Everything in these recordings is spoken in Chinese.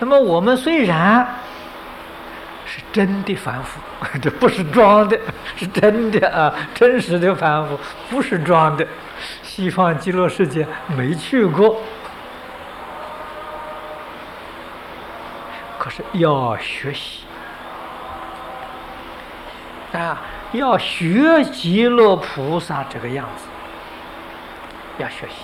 那么我们虽然是真的凡夫，这不是装的，是真的啊，真实的凡夫，不是装的。西方极乐世界没去过，可是要学习啊，要学极乐菩萨这个样子，要学习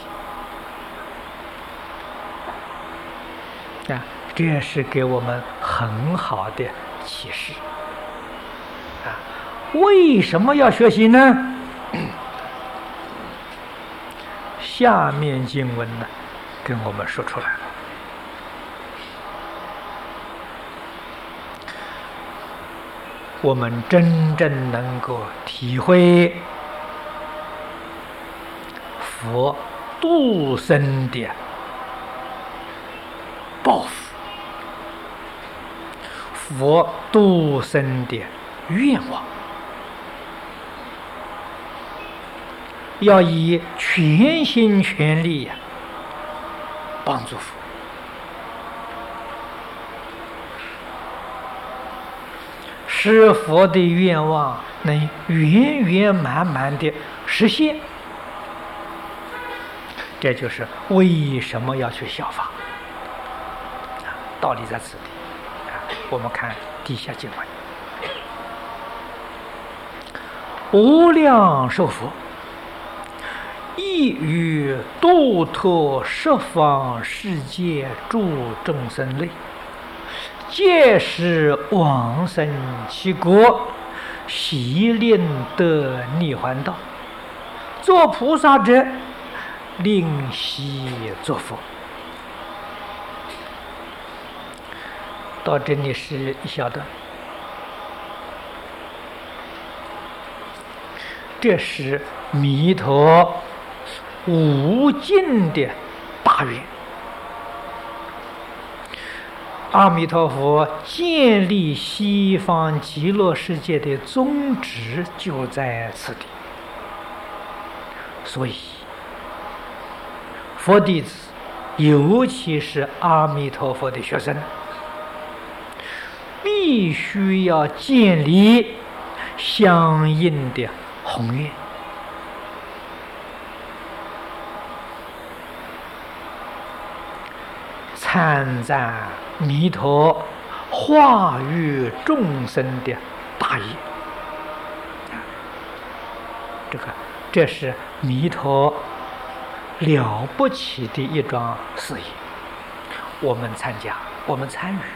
啊，这是给我们很好的启示啊。为什么要学习呢？下面经文呢，跟我们说出来了。我们真正能够体会佛度生的抱负，佛度生的愿望，要以全心全力帮助佛，使佛的愿望能圆圆满满的实现。这就是为什么要去效法，道理在此地。我们看底下经文：无量寿佛，亦于度脱十方世界诸众生类，皆是往生其国，悉令得涅槃道。做菩萨者，令悉作佛。到这里是一小段，这是弥陀无尽的大愿。阿弥陀佛建立西方极乐世界的宗旨就在此地，所以佛弟子，尤其是阿弥陀佛的学生，必须要建立相应的宏愿，参赞弥陀化育众生的大业。这是弥陀了不起的一桩事业，我们参加，我们参与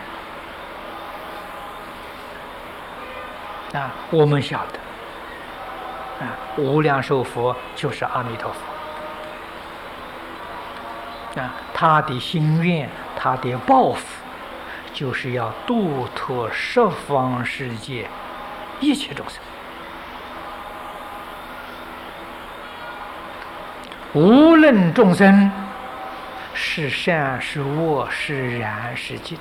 啊，我们晓得啊，无量寿佛就是阿弥陀佛啊，他的心愿，他的抱负，就是要度脱十方世界一切众生，无论众生是善是恶，是染是净，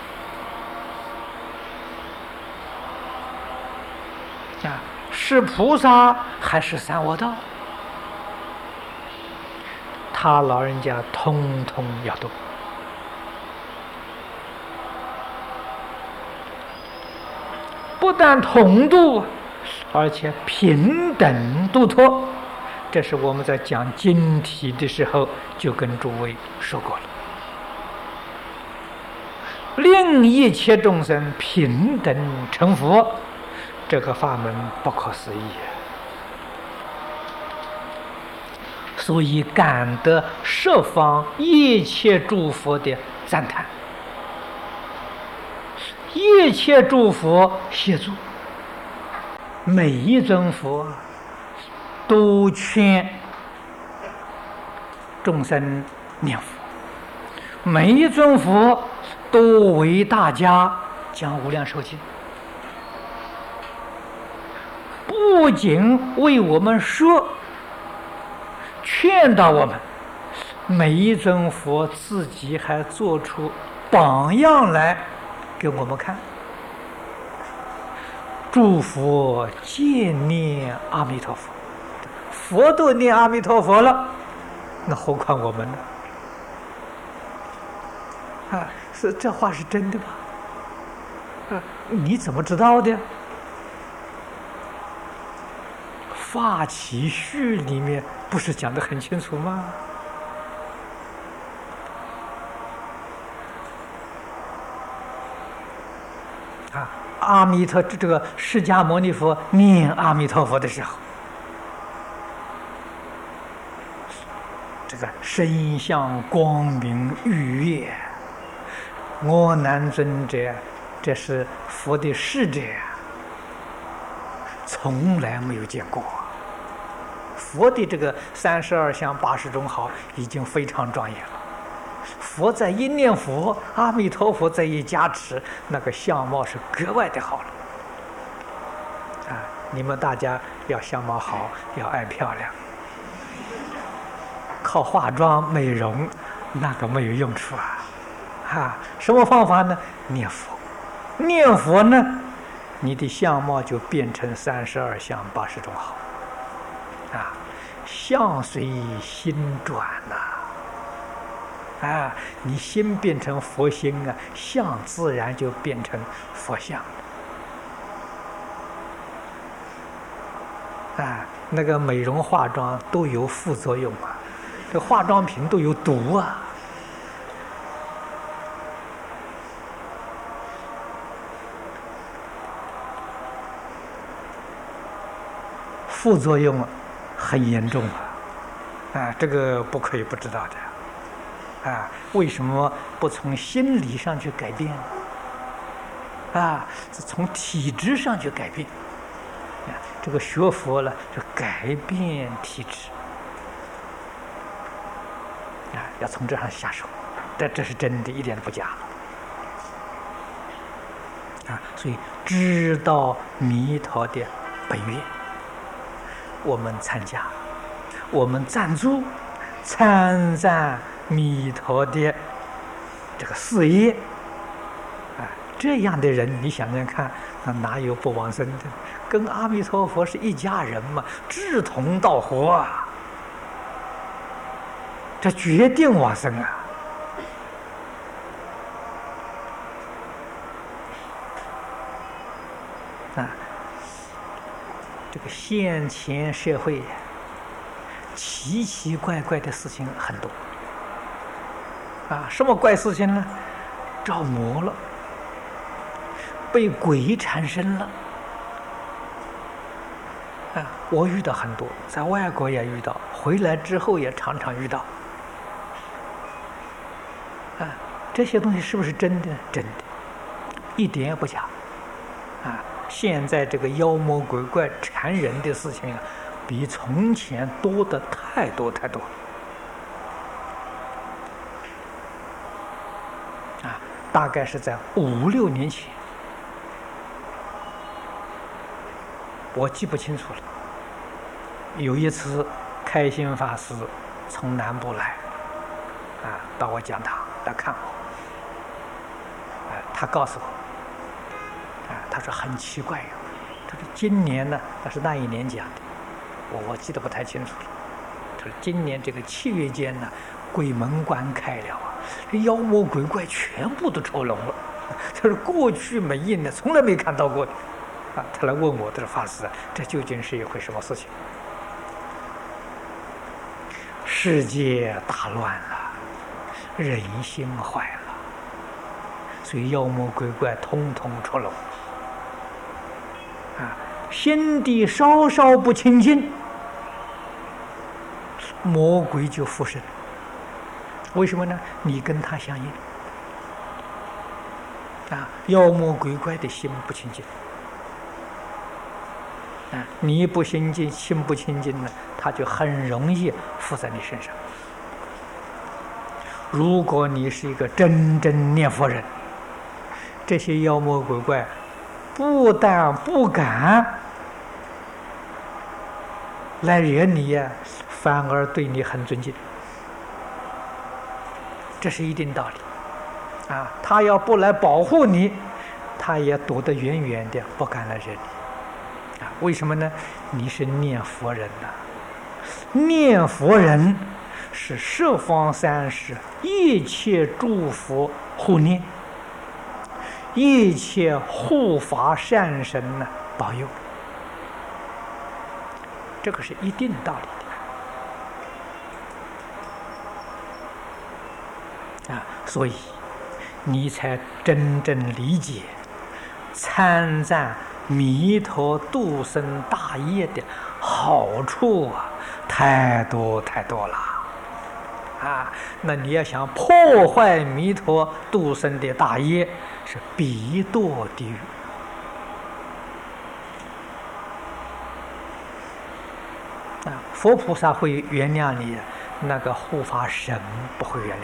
啊，是菩萨还是三恶道，他老人家通通要度。不但同度，而且平等度脱。这是我们在讲经题的时候就跟诸位说过了，令一切众生平等成佛，这个法门不可思议，所以感得十方一切诸佛的赞叹，一切诸佛协助，每一尊佛都劝众生念佛，每一尊佛都为大家讲无量寿经，不仅为我们说，劝导我们，每一尊佛自己还做出榜样来给我们看。诸佛皆念阿弥陀佛，佛都念阿弥陀佛了，那何况我们呢？ 是这话是真的吗？你怎么知道的？发起序里面不是讲得很清楚吗？阿弥陀这个释迦牟尼佛念阿弥陀佛的时候，这个身相光明愉悦，我难尊者，这是佛的使者，从来没有见过。佛的这个32相80种好已经非常庄严了。佛在一念佛，阿弥陀佛在一加持，那个相貌是格外的好了。你们大家要相貌好，要爱漂亮，靠化妆美容那个没有用处什么方法呢？念佛，念佛呢，你的相貌就变成32相80种好相随心转你心变成佛心相自然就变成佛相那个美容化妆都有副作用这化妆品都有毒副作用很严重这个不可以不知道的为什么不从心理上去改变从体质上去改变这个学佛了就改变体质要从这上下手，这是真的，一点都不假所以知道弥陀的本愿，我们参加，我们赞助参赞弥陀的这个事业这样的人你想想看，那哪有不往生的？跟阿弥陀佛是一家人嘛，志同道合这决定往生这个现前社会奇奇怪怪的事情很多什么怪事情呢？着魔了，被鬼缠身了我遇到很多，在外国也遇到，回来之后也常常遇到这些东西是不是真的？真的，一点也不假现在这个妖魔鬼怪缠人的事情比从前多的太多太多大概是在5、6年前，我记不清楚了。有一次开心法师从南部来到我讲堂来看我他告诉我他说很奇怪他说今年呢，那是那一年讲的，我记得不太清楚了。他说今年这个7月间呢，鬼门关开了这妖魔鬼怪全部都出笼了。他说过去没印的，从来没看到过的他来问我，他说法师这究竟是一回什么事情？世界大乱了，人心坏了，所以妖魔鬼怪统统出笼心地稍稍不清净，魔鬼就附身。为什么呢？你跟他相应妖魔鬼怪的心不清净你不清净，心不清净呢，他就很容易附在你身上。如果你是一个真正念佛人，这些妖魔鬼怪不但不敢来惹你反而对你很尊敬，这是一定道理他要不来保护你，他也躲得远远的，不敢来惹你为什么呢？你是念佛人念佛人是十方三世一切诸佛护念，一切护法善神呢保佑，这个是一定道理的啊，所以你才真正理解参赞弥陀度生大业的好处啊，太多太多了啊！那你要想破坏弥陀度生的大业，是必堕地狱啊！佛菩萨会原谅你，那个护法神不会原谅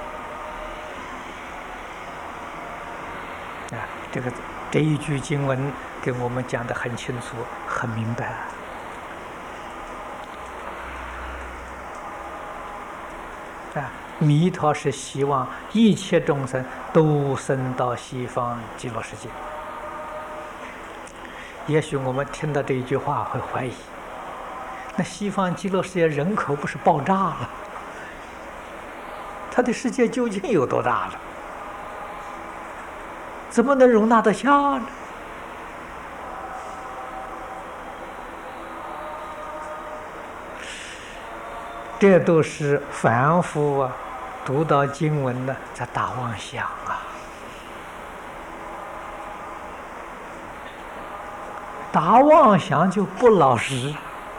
你啊！这一句经文给我们讲得很清楚、很明白啊！弥陀是希望一切众生都生到西方极乐世界。也许我们听到这一句话会怀疑，那西方极乐世界人口不是爆炸了？它的世界究竟有多大了？怎么能容纳得下呢？这都是凡夫啊，读到经文呢，在打妄想啊，打妄想就不老实，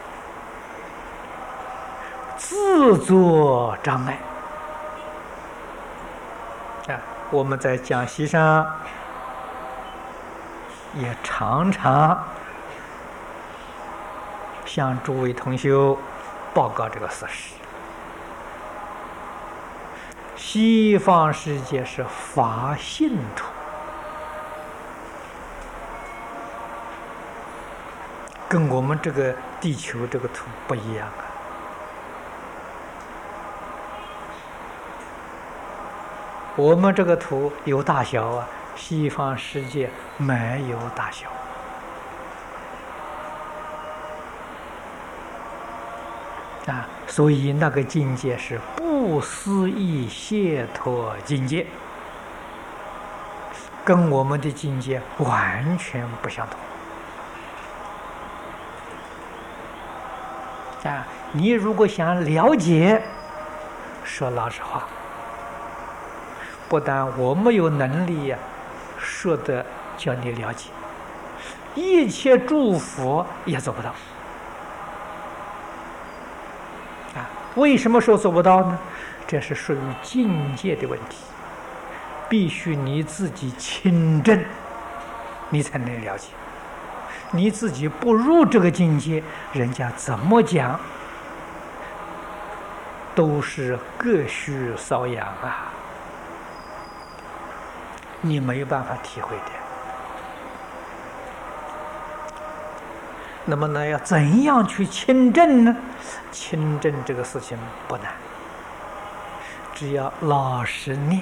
自作障碍啊！我们在讲席上也常常向诸位同修报告这个事实。西方世界是法信土，跟我们这个地球这个土不一样啊。我们这个土有大小啊，西方世界没有大小啊，所以那个境界是不思议解脱境界，跟我们的境界完全不相同啊！你如果想了解，说老实话，不但我没有能力呀，说的叫你了解，一切诸佛也做不到啊！为什么说做不到呢？这是属于境界的问题，必须你自己亲证，你才能了解。你自己不入这个境界，人家怎么讲都是各须搔痒啊，你没有办法体会的。那么呢，要怎样去亲证呢？亲证这个事情不难，只要老实念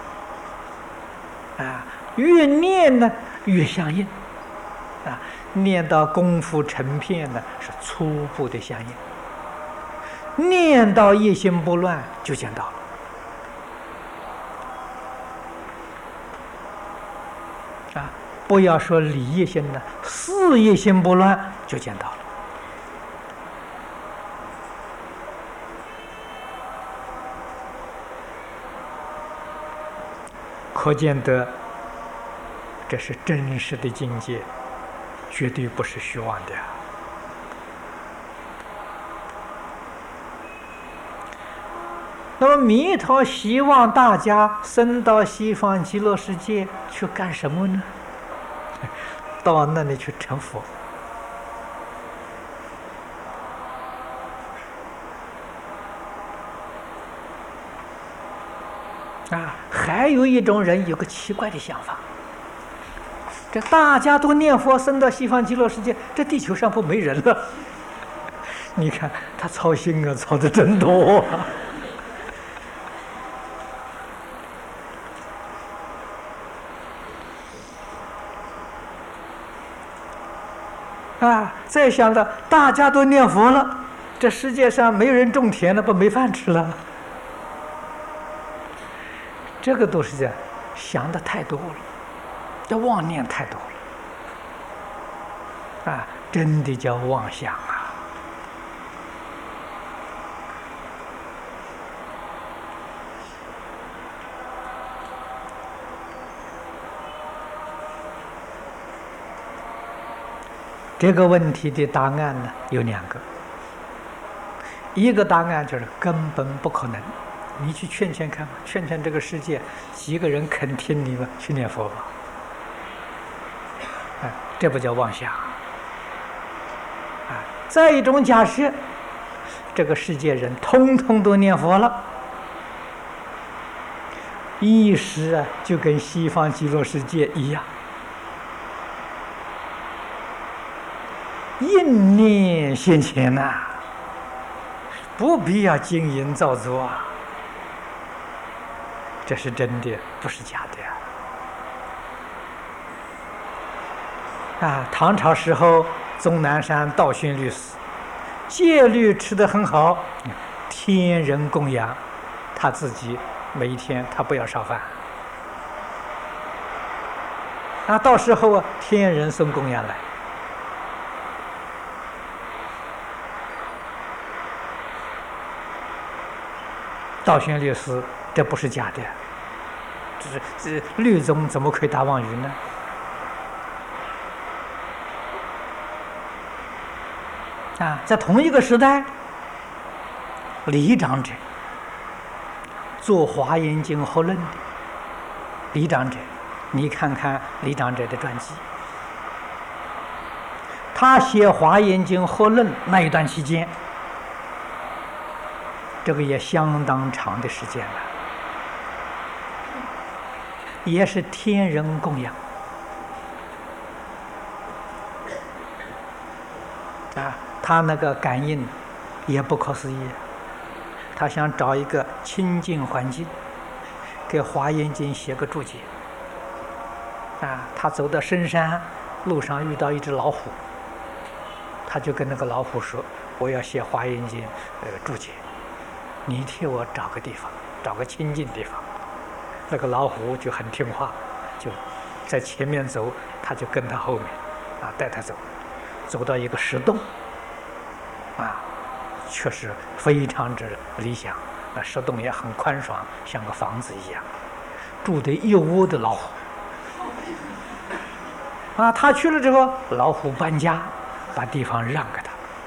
啊，越念呢越相应啊，念到功夫成片呢是初步的相应，念到一心不乱就见到了啊！不要说理一心呢，事一心不乱就见到了。可见得这是真实的境界，绝对不是虚妄的。那么弥陀希望大家升到西方极乐世界去干什么呢？到那里去成佛啊！还有一种人有个奇怪的想法，这大家都念佛升到西方极乐世界，这地球上不没人了？你看他操心啊，操的真多啊！再想到大家都念佛了， 这世界上没有人种田了，不没饭吃了？这个都是这样，想的太多了，这妄念太多了，啊，真的叫妄想啊！这个问题的答案呢有2个，一个答案就是根本不可能。你去劝劝看，劝劝这个世界几个人肯听你们去念佛吧？这不叫妄想。再一种假设，这个世界人通通都念佛了，意识就跟西方极乐世界一样，应念现前呐，不必要经营造作啊。这是真的，不是假的啊！唐朝时候，终南山道训律师戒律吃得很好，天人供养，他自己每一天他不要烧饭啊，到时候天人送供养来。道训律师，这不是假的，这律宗怎么可以打妄语呢？啊，在同一个时代，李长者做《华严经合论》的李长者，你看看李长者的传记，他写《华严经合论》那一段期间，这个也相当长的时间了，也是天人供养啊。他那个感应也不可思议，他想找一个清净环境，给《华严经》写个注解啊。他走到深山，路上遇到一只老虎，他就跟那个老虎说：“我要写《华严经》注解。”你替我找个地方，找个清净地方。那个老虎就很听话，就在前面走，他就跟他后面，啊，带他走，走到一个石洞，啊，确实非常之理想。那石洞也很宽爽，像个房子一样，住的一窝的老虎。啊，他去了之后，老虎搬家，把地方让给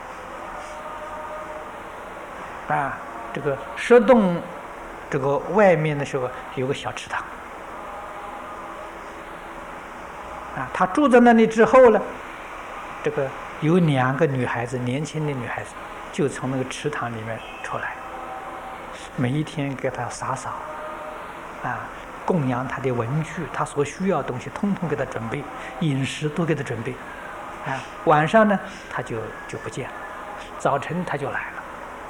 他。啊。这个石洞，这个外面的时候有个小池塘，啊，他住在那里之后呢，这个有2个女孩子，年轻的女孩子，就从那个池塘里面出来，每一天给他洒扫，啊，供养他的文具，他所需要的东西，通通给他准备，饮食都给他准备，啊，晚上呢他就不见了，早晨他就来了。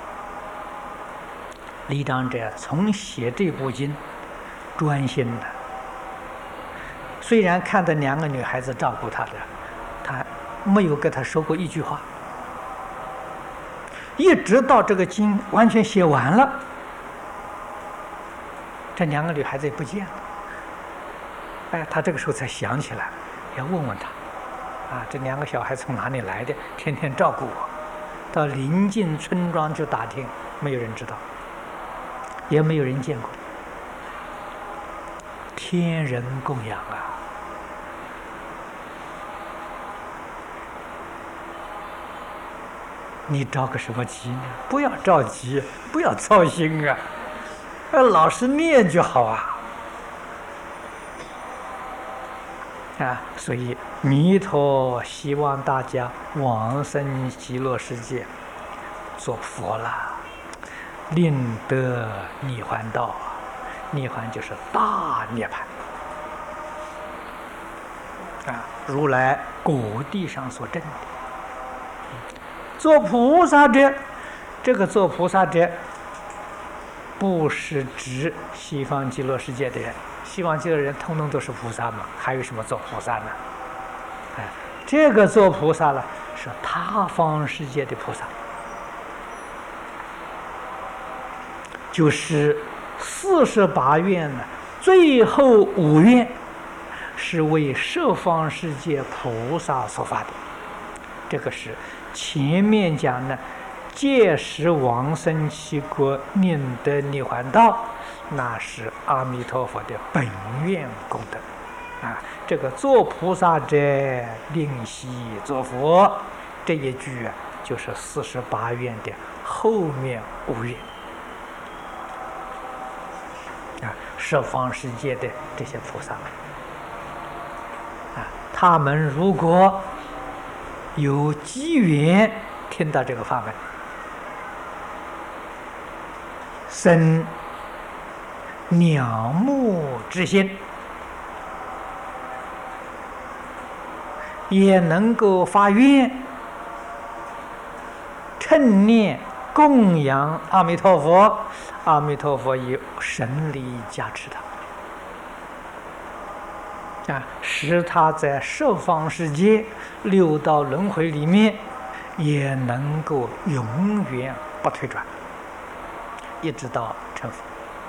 李长者从写这部经专心的，虽然看到2个女孩子照顾他的，他没有跟他说过一句话，一直到这个经完全写完了，这2个女孩子也不见了。哎，他这个时候才想起来，要问问他，啊，这2个小孩从哪里来的？天天照顾我，到邻近村庄去打听，没有人知道。也没有人见过，天人供养啊！你着个什么急呢？不要着急，不要操心啊！老实念就好啊！啊，所以弥陀希望大家往生极乐世界，做佛了。令得涅槃道，涅槃就是大涅槃啊！如来果地上所证的。做菩萨者，这个做菩萨者，不是指西方极乐世界的人，西方极乐人通通都是菩萨嘛，还有什么做菩萨呢？哎，这个做菩萨了，是他方世界的菩萨。 就是48愿呢，最后5愿是为十方世界菩萨所发的。这个是前面讲的届时往生其国念得涅槃道，那是阿弥陀佛的本愿功德啊。这个做菩萨者令悉作佛，这一句啊，就是48愿的后面5愿啊。十方世界的这些菩萨啊，他们如果有机缘听到这个法门，生仰慕之心，也能够发愿称念供养阿弥陀佛，阿弥陀佛以神力加持他啊，使他在十方世界六道轮回里面也能够永远不退转，一直到成佛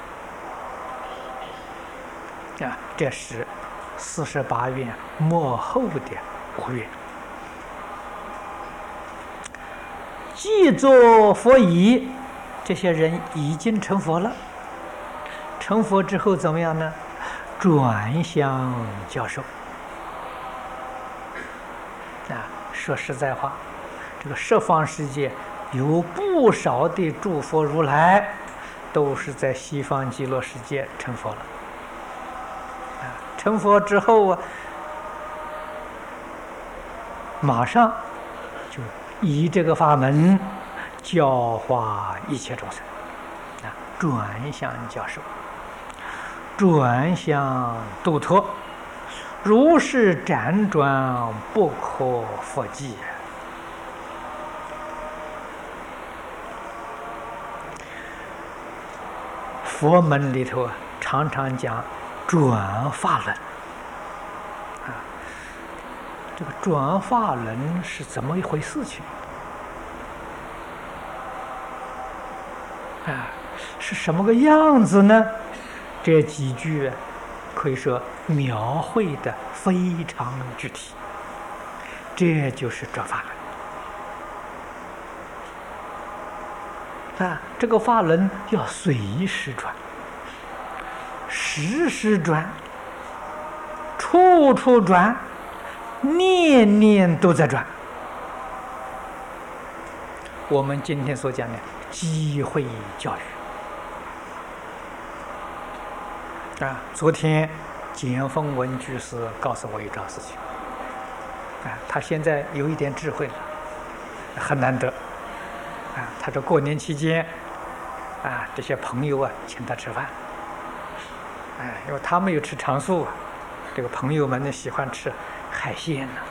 啊。这是48愿末后的5愿。既作佛已，这些人已经成佛了。成佛之后怎么样呢？转相教授啊。说实在话，这个十方世界有不少的诸佛如来都是在西方极乐世界成佛了啊。成佛之后啊，马上就以这个法门教化一切众生啊，转相教授，转相度脱，如是辗转不可复计。佛门里头啊，常常讲转法轮啊。这个转法轮是怎么一回事情啊？是什么个样子呢？这几句可以说描绘的非常具体。这就是转法轮啊。这个法轮要随时转，时时转，处处转，念念都在转。我们今天所讲的机会教育啊，昨天简凤文居士告诉我一桩事情啊，他现在有一点智慧了，很难得啊。他说过年期间啊，这些朋友啊请他吃饭，哎，因为他没有吃长素啊，这个朋友们呢喜欢吃海鲜呢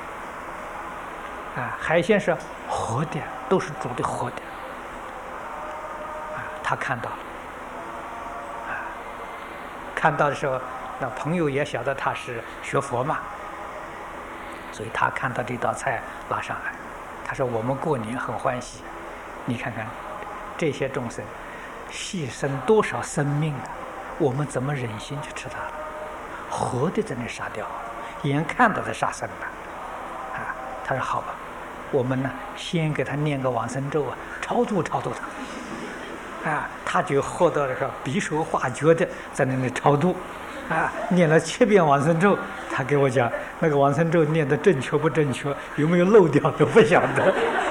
啊，海鲜是活的，都是煮的活的啊。他看到了啊，看到的时候，那朋友也晓得他是学佛嘛，所以他看到这道菜拉上来，他说我们过年很欢喜，你看看这些众生牺牲多少生命啊，我们怎么忍心去吃它？活的在那杀掉，眼看到在杀生了啊。他说好吧，我们呢先给他念个往生咒啊，超度超度他啊。他就获得了个比手画脚的在那里超度啊，念了7遍往生咒。他给我讲那个往生咒念的正确不正确，有没有漏掉都不晓得。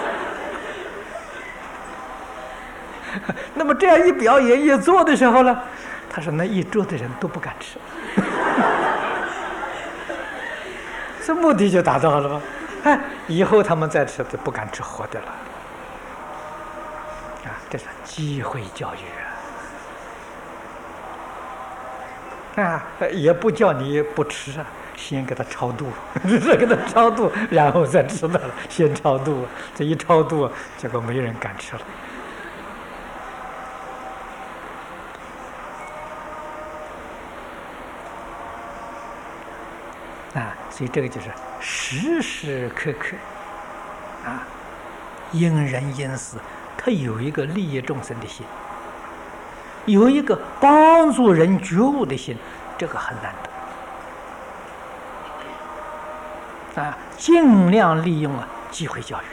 那么这样一表演一做的时候呢，他说那一桌的人都不敢吃，这目的就达到了吗？哎，以后他们再吃就不敢吃活的了啊，这是机会教育啊，也不叫你不吃啊，先给他超度，给他超度，然后再吃的了，先超度，这一超度，结果没人敢吃了。啊，所以这个就是时时刻刻啊，因人因事，他有一个利益众生的心有一个帮助人觉悟的心，这个很难得啊！尽量利用机会教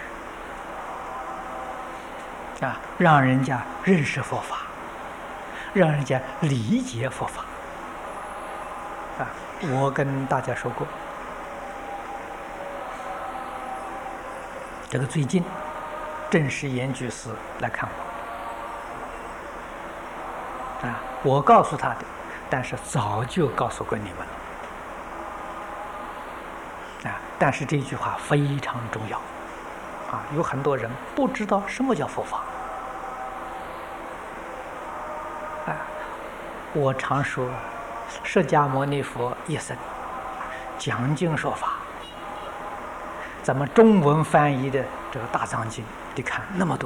育啊，让人家认识佛法，让人家理解佛法啊！我跟大家说过，这个最近郑世炎居士来看我啊，我告诉他的，但是早就告诉过你们了啊！但是这句话非常重要啊！有很多人不知道什么叫佛法啊！我常说，释迦牟尼佛一生讲经说法，咱们中文翻译的这个大藏经，你看那么多，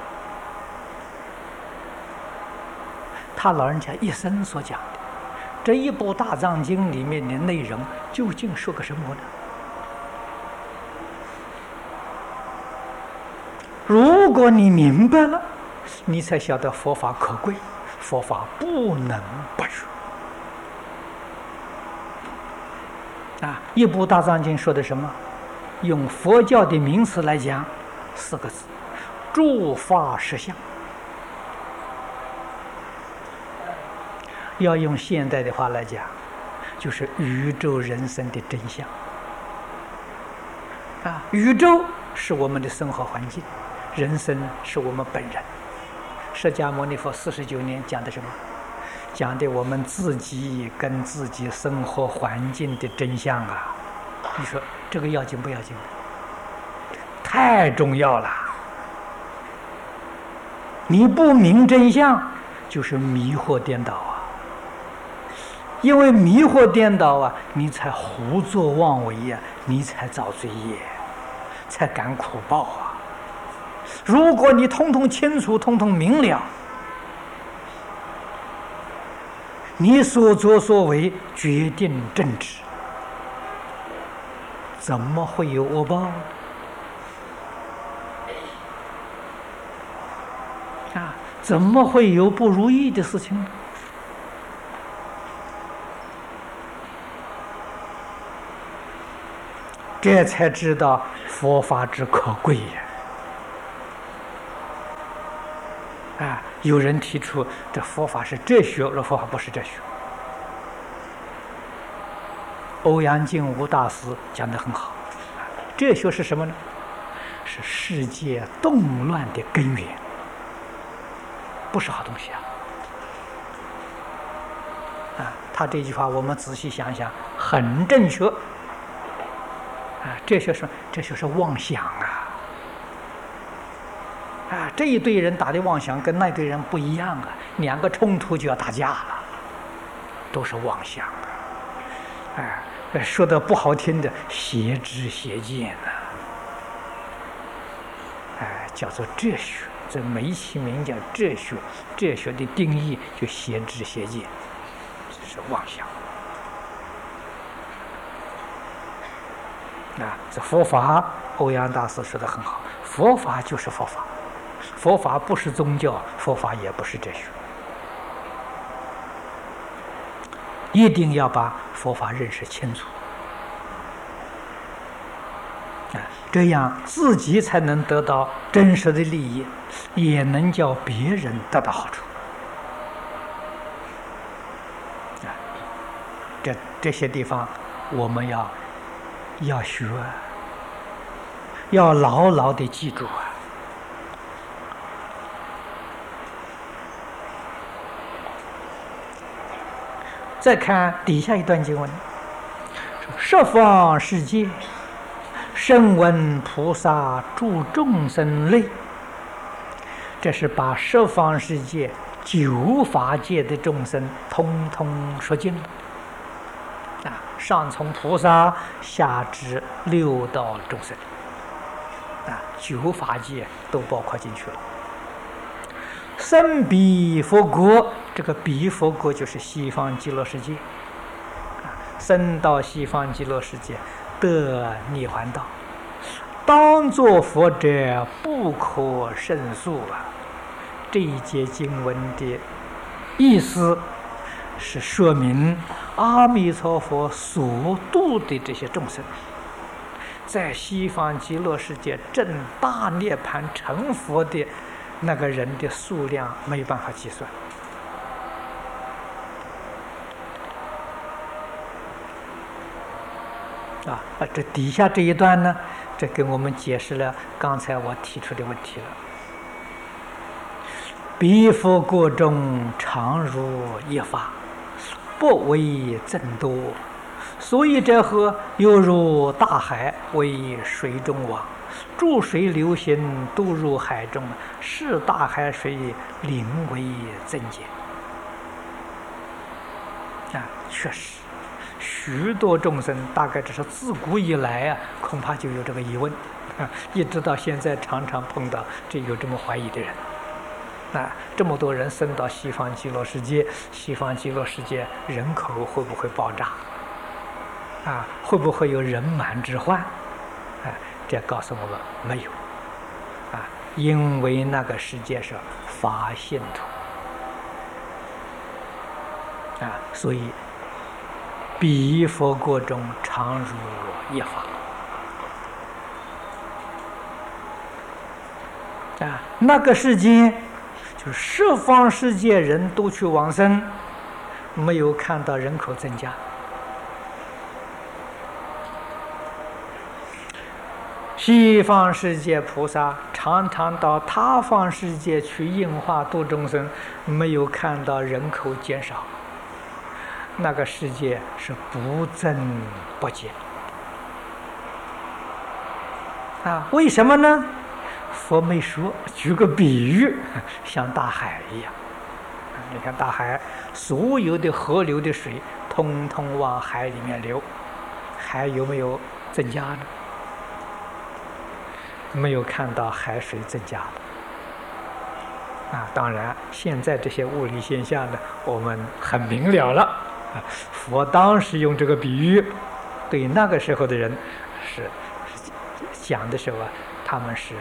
他老人家一生所讲的这一部大藏经里面的内容，究竟说个什么呢？如果你明白了，你才晓得佛法可贵，佛法不能不学啊！一部大藏经说的什么？用佛教的名词来讲，4个字：诸法实相。要用现代的话来讲，就是宇宙人生的真相啊！宇宙是我们的生活环境，人生是我们本人。释迦牟尼佛49年讲的什么？讲的我们自己跟自己生活环境的真相啊！你说这个要紧不要紧？太重要了！你不明真相，就是迷惑颠倒啊！因为迷惑颠倒啊，你才胡作妄为呀，你才造罪业，才感苦报啊！如果你通通清楚，通通明了，你所作所为决定正直，怎么会有恶报啊？怎么会有不如意的事情呢？这才知道佛法之可贵呀！啊，有人提出这佛法是哲学，而佛法不是哲学。欧阳靖无大师讲得很好，哲学是什么呢？是世界动乱的根源，不是好东西啊！他这句话我们仔细想想，很正确啊！哲学是妄想啊！这一堆人打的妄想跟那堆人不一样啊，2个冲突就要打架了，都是妄想说的不好听的，邪知邪见叫做哲学，这没起名叫哲学，哲学的定义就邪知邪见，这是妄想这佛法，欧阳大师说的很好，佛法就是佛法，佛法不是宗教，佛法也不是哲学，一定要把佛法认识清楚这样自己才能得到真实的利益，也能叫别人得到好处这些地方我们要学，要牢牢地记住再看底下一段经文，十方世界，声闻菩萨助众生类。这是把十方世界9法界的众生通通说尽了上从菩萨，下至6道众生9法界都包括进去了。生彼佛国，这个彼佛国就是西方极乐世界生到西方极乐世界得涅槃道，当作佛者不可胜数这一节经文的意思是说明阿弥陀佛所度的这些众生，在西方极乐世界证大涅槃成佛的那个人的数量没有办法计算。这底下这一段呢，这给我们解释了刚才我提出的问题了。彼佛国中常如一法，不为增多，所以这河犹如大海，为水中王，注水流行，都入海中，是大海水临为增减。确实。许多众生，大概这是自古以来恐怕就有这个疑问，一直到现在常常碰到有这么怀疑的人。这么多人生到西方极乐世界，西方极乐世界人口会不会爆炸？会不会有人满之患？这告诉我们没有。因为那个世界是法性土，所以。彼佛国中常如一法。那个世界就是十方世界人都去往生，没有看到人口增加。西方世界菩萨常常到他方世界去应化度众生，没有看到人口减少。那个世界是不增不减为什么呢？佛没说，举个比喻，像大海一样。你看大海，所有的河流的水通通往海里面流，海有没有增加呢？没有看到海水增加的。当然，现在这些物理现象呢，我们很明了了。佛当时用这个比喻，对那个时候的人是讲的时候他们是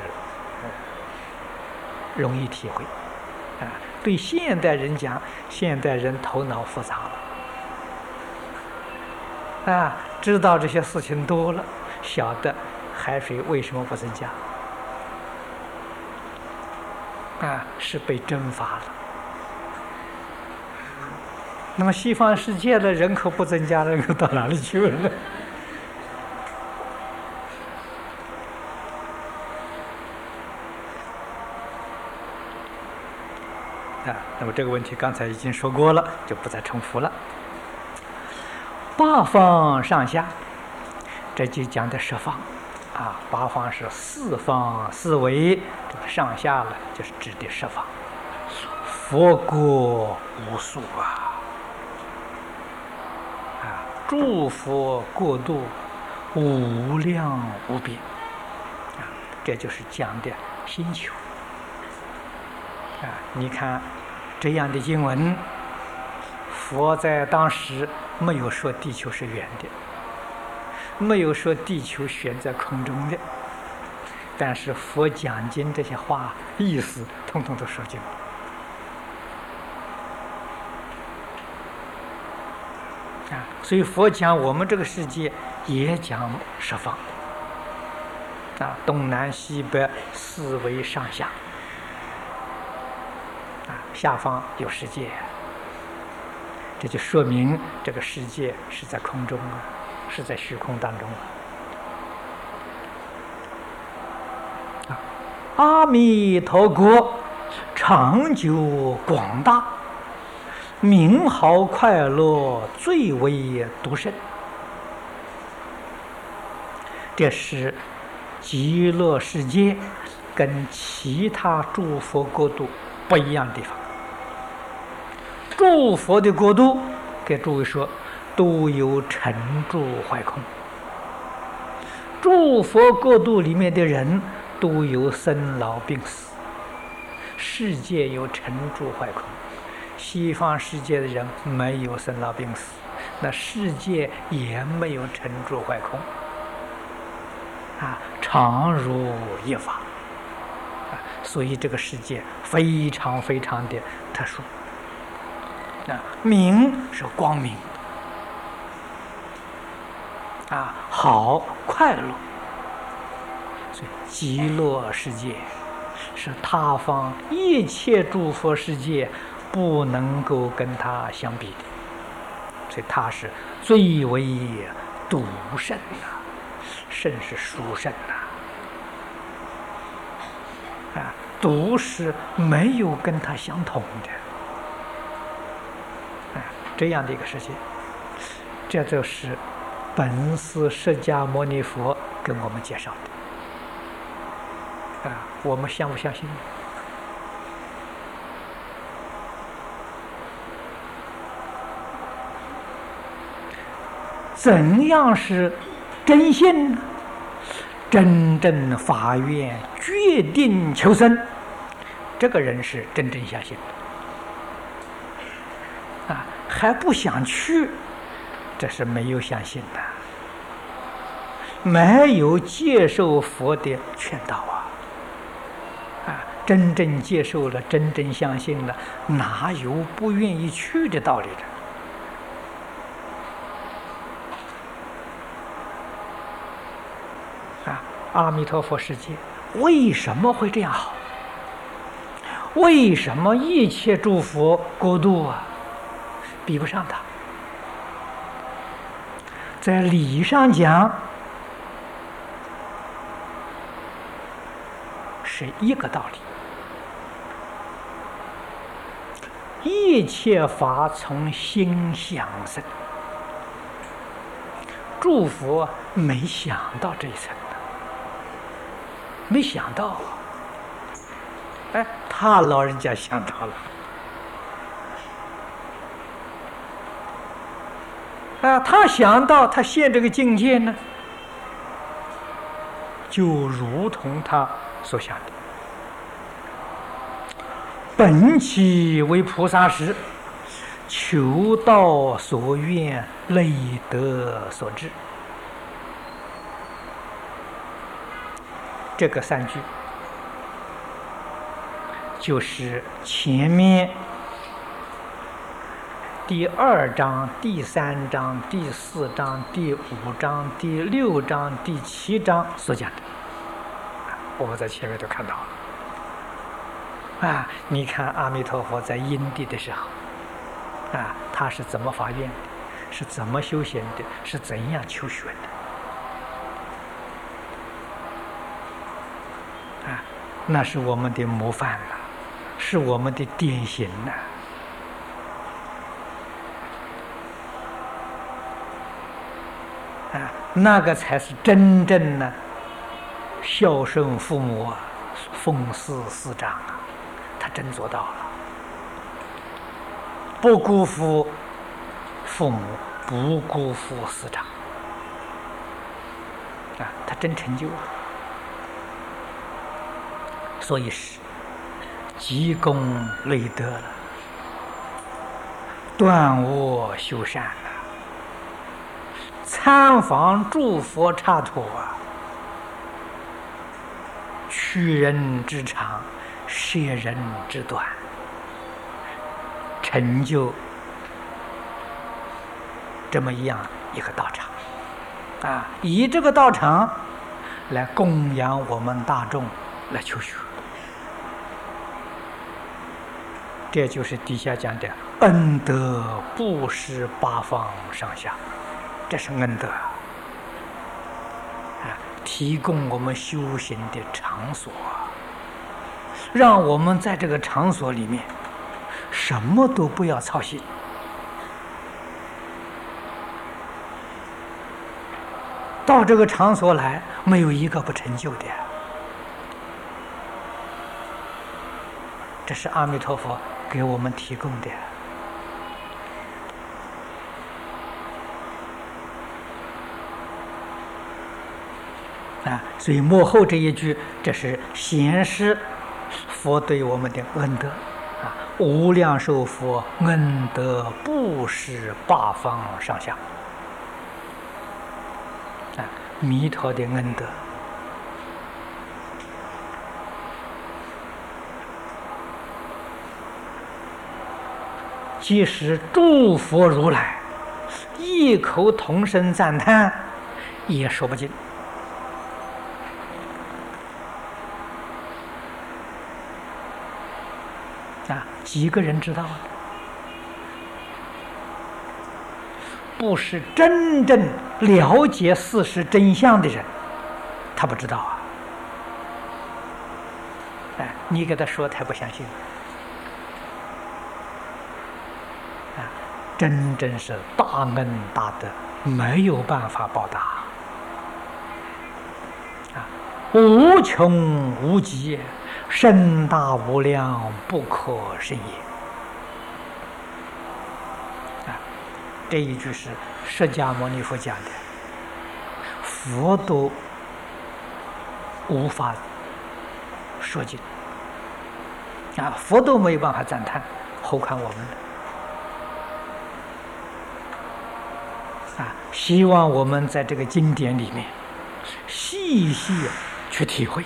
容易体会对现代人讲，现代人头脑复杂了知道这些事情多了，晓得海水为什么不增加是被蒸发了。那么西方世界的人口不增加了，人口到哪里去了？那么这个问题刚才已经说过了，就不再重复了。八方上下，这就讲的十方八方是四方四维，这个上下了就是指的十方。佛国无数诸佛国度无量无边这就是讲的星球你看这样的经文，佛在当时没有说地球是圆的，没有说地球悬在空中的，但是佛讲经这些话意思统统都说尽了所以佛讲我们这个世界也讲十方东南西北四维上下下方有世界，这就说明这个世界是在空中是在虚空当中阿弥陀国长久广大，名号快乐，最为独胜。这是极乐世界跟其他诸佛国度不一样的地方。诸佛的国度，给诸位说，都有成住坏空。诸佛国度里面的人都有生老病死，世界有成住坏空。西方世界的人没有生老病死，那世界也没有成住坏空常如一法所以这个世界非常非常的特殊明是光明好快乐，所以极乐世界是他方一切诸佛世界不能够跟他相比的，所以他是最为独胜胜是殊胜独是没有跟他相同的这样的一个世界，这就是本师释迦牟尼佛跟我们介绍的我们相不相信？怎样是真信呢？真正发愿决定求生，这个人是真正相信的还不想去，这是没有相信的，没有接受佛的劝导真正接受了，真正相信了，哪有不愿意去的道理的？阿弥陀佛世界为什么会这样好？为什么一切诸佛国度比不上他？在理上讲是一个道理，一切法从心想生，诸佛没想到这一层，没想到他老人家想到了他想到他现这个境界呢，就如同他所想的，本期为菩萨时，求道所愿，累得所致。这个3句就是前面第2章、第3章、第4章、第5章、第6章、第7章所讲的，我们在前面都看到了你看阿弥陀佛在因地的时候他是怎么发愿的，是怎么修行的，是怎样求学的那是我们的模范了，是我们的典型那个才是真正的孝顺父母奉事师长他真做到了，不辜负父母，不辜负师长他真成就了，所以是积功累德了，断恶修善了，参访诸佛刹土取人之长，摄人之短，成就这么一个道场以这个道场来供养我们大众来求学，这就是底下讲的恩德布施八方上下，这是恩德提供我们修行的场所，让我们在这个场所里面什么都不要操心，到这个场所来没有一个不成就的，这是阿弥陀佛给我们提供的所以幕后这一句，这是显示佛对我们的恩德无量寿佛恩德布施八方上下弥陀的恩德。 即使诸佛如来异口同声赞叹，也说不尽。几个人知道啊？不是真正了解事实真相的人，他不知道啊。你给他说，他不相信。真正是大恩大德，没有办法报答。无穷无极，深大无量，不可胜也。这一句是释迦牟尼佛讲的，佛都无法说尽佛都没有办法赞叹，何况我们呢？希望我们在这个经典里面细细去体会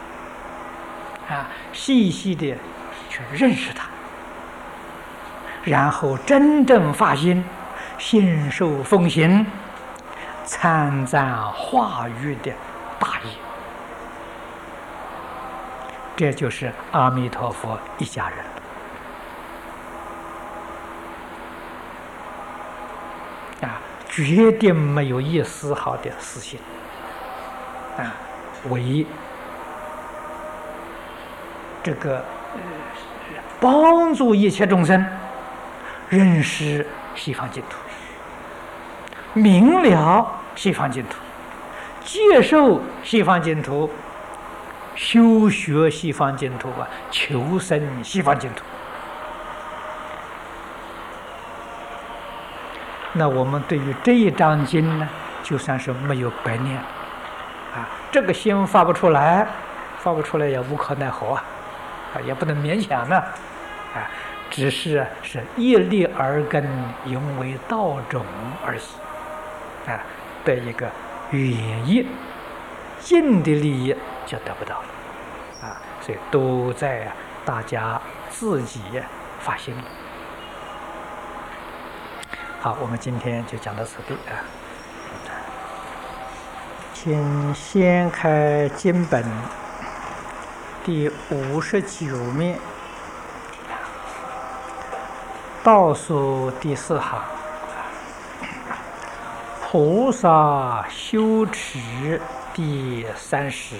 细细的去认识它，然后真正发心，信受奉行，参赞化育的大业。这就是阿弥陀佛一家人。决定没有一丝毫的私心为这个帮助一切众生认识西方净土，明了西方净土，接受西方净土，修学西方净土求生西方净土。那我们对于这一章经呢，就算是没有白念这个心发不出来也无可奈何也不能勉强呢只是一粒而根，因为道种而已的一个原因，尽的利益就得不到了所以都在大家自己发心。好，我们今天就讲到此地请掀开经本第59面，倒数第4行，菩萨修持第30。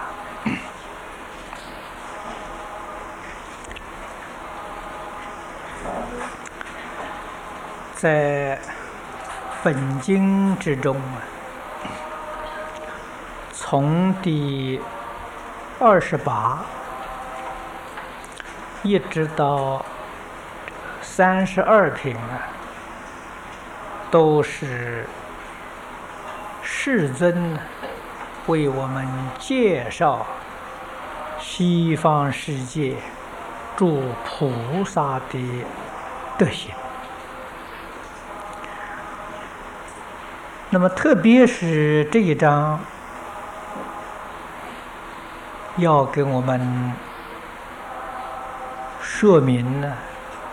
在本经之中从第28一直到32品都是世尊为我们介绍西方世界诸菩萨的德行。那么特别是这一章要给我们说明呢，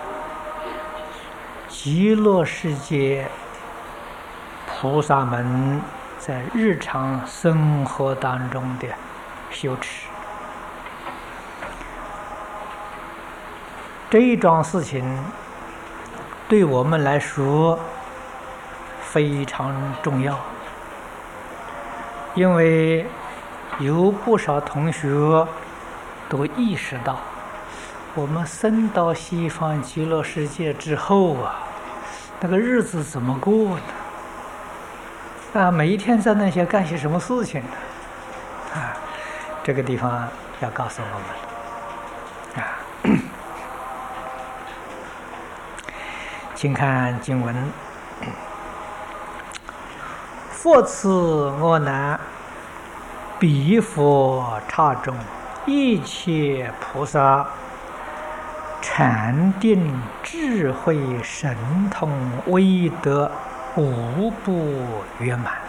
极乐世界菩萨们在日常生活当中的修持。这一桩事情对我们来说非常重要，因为有不少同学都意识到，我们升到西方极乐世界之后那个日子怎么过呢？每一天在那些干些什么事情呢？这个地方要告诉我们请看经文。复次我南彼佛刹中一切菩萨禅定智慧神通威德无不圆满。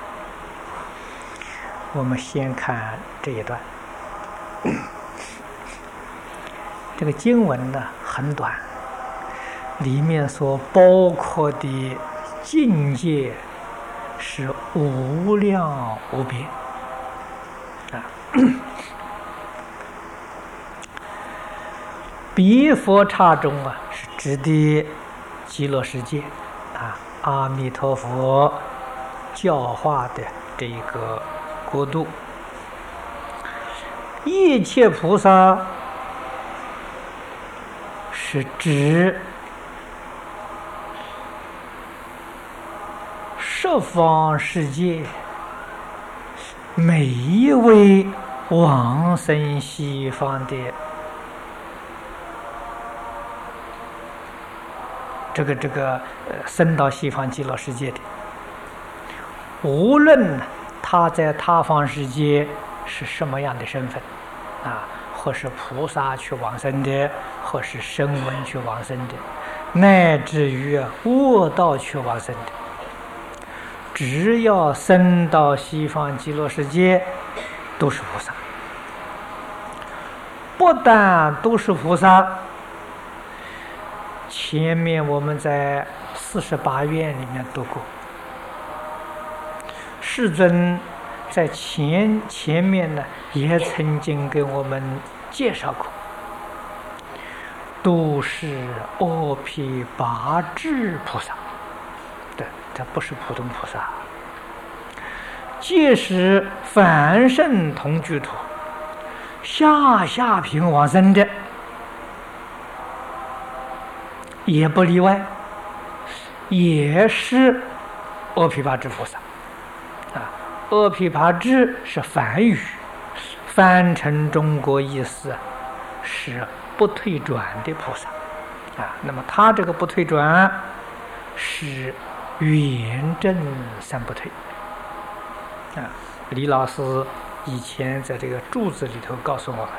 我们先看这一段，这个经文呢很短， 里面所包括的境界是无量无边啊。彼佛刹中啊，是指的极乐世界啊，阿弥陀佛教化的这一个国度。一切菩萨是指十方世界每一位往生西方的这个生到西方极乐世界的，无论他在他方世界是什么样的身份啊，或是菩萨去往生的，或是声闻去往生的，乃至于恶道去往生的，只要生到西方极乐世界，都是菩萨。不但都是菩萨，前面我们在48愿里面读过，世尊在前面呢也曾经给我们介绍过，都是阿毗跋致菩萨，对，这不是普通菩萨。即使凡圣同居土下品往生的，也不例外，也是阿毗跋致菩萨啊。阿毗跋致是梵语，翻成中国意思是不退转的菩萨啊。那么他这个不退转是圆正三不退啊。李老师以前在这个注子里头告诉我们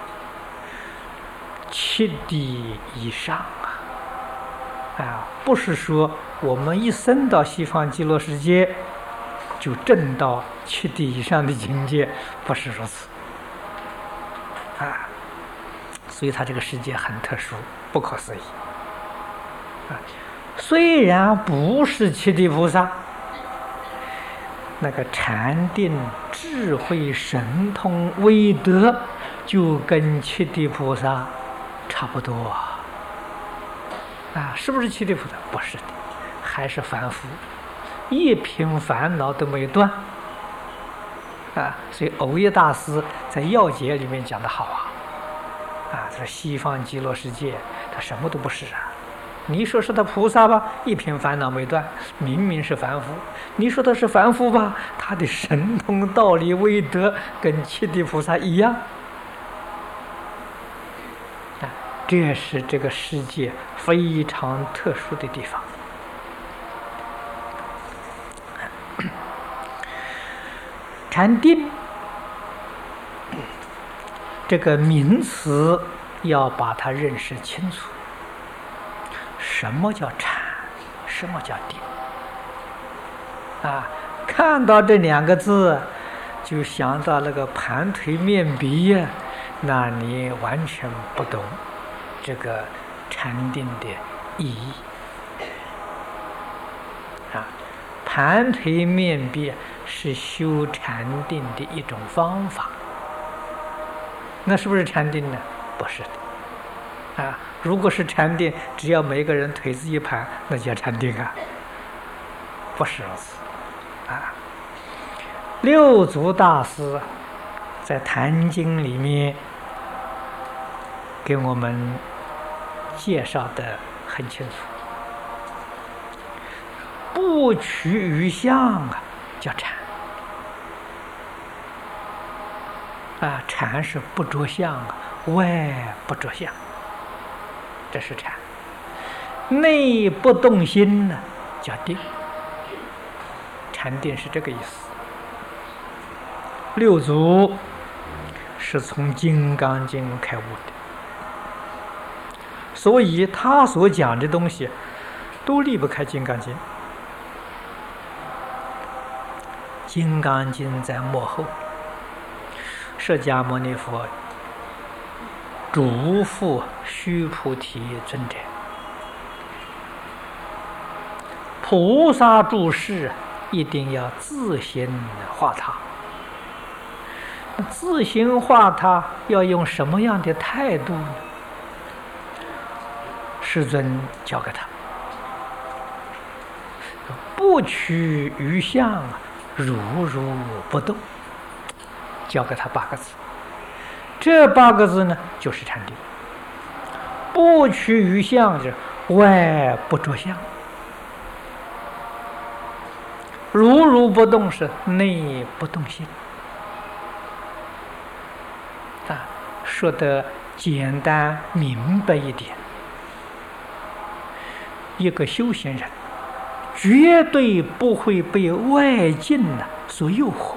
，7地以上啊，不是说我们一生到西方极乐世界就证到7地以上的境界，不是如此啊。所以他这个世界很特殊，不可思议啊。虽然不是7地菩萨，那个禅定、智慧、神通、威德，就跟7地菩萨差不多啊。是不是7地菩萨？不是的，还是凡夫，一品烦恼都没断啊。所以藕益大师在要解里面讲得好啊，这西方极乐世界他什么都不是啊。你说是他菩萨吧，一品烦恼没断，明明是凡夫；你说他是凡夫吧，他的神通道理威德跟7地菩萨一样啊。这是这个世界非常特殊的地方。禅定这个名词要把它认识清楚。什么叫禅？什么叫定？啊，看到这2个字，就想到那个盘腿面壁呀，那你完全不懂这个禅定的意义啊。盘腿面壁是修禅定的一种方法，那是不是禅定呢？不是的啊。如果是禅定，只要每个人腿子一盘，那叫禅定啊，不是如此啊。六祖大师在《坛经》里面给我们介绍的很清楚，不取于相啊，叫禅啊。禅是不着相啊，外不着相，这是禅。内不动心呢，叫定。禅定是这个意思。六祖是从《金刚经》开悟的，所以他所讲的东西都离不开《金刚经》。《金刚经》在幕后，释迦牟尼佛嘱咐须菩提尊者菩萨住世一定要自行化他。自行化他要用什么样的态度呢？世尊教给他：不取于相，如如不动。教给他8个字，这8个字呢，就是禅定。不取于相，是外不着相；如如不动，是内不动心。说得简单明白一点，一个修行人绝对不会被外境所诱惑，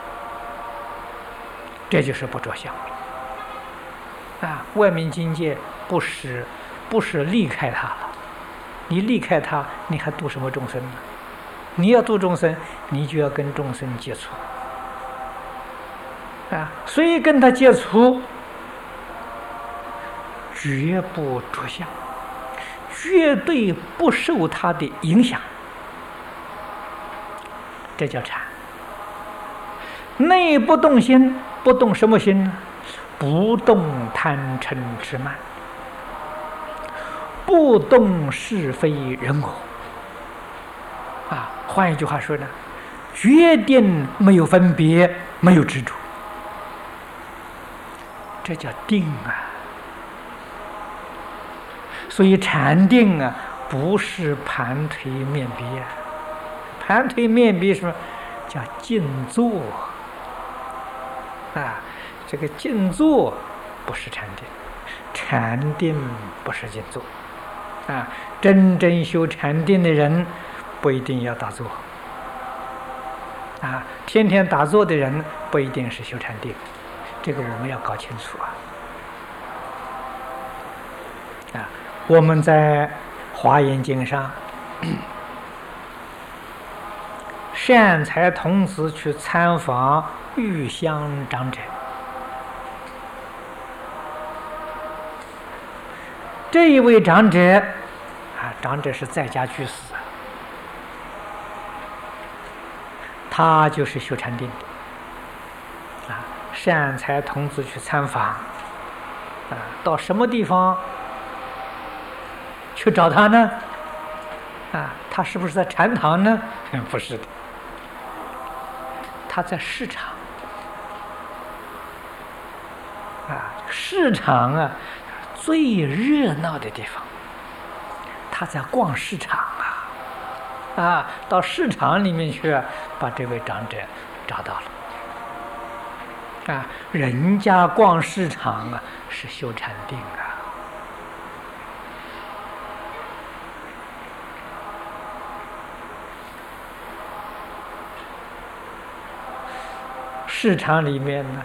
这就是不着相。外面境界不是离开它了，你离开它，你还度什么众生呢？你要度众生，你就要跟众生接触所以跟他接触，绝不着相，绝对不受他的影响，这叫禅。内不动心，不动什么心呢？不动贪嗔痴慢，不动是非人我。换一句话说呢，决定没有分别，没有执着，这叫定所以禅定不是盘腿面壁盘腿面壁是叫静坐这个静坐不是禅定，禅定不是静坐真正修禅定的人不一定要打坐天天打坐的人不一定是修禅定，这个我们要搞清楚我们在华严经上善财童子去参访玉香长者，这一位长者长者是在家居士，他就是修禅定的善财童子去参访到什么地方去找他呢？他是不是在禅堂呢？不是的，他在市场市场最热闹的地方，他在逛市场到市场里面去把这位长者找到了人家逛市场是修禅定市场里面呢，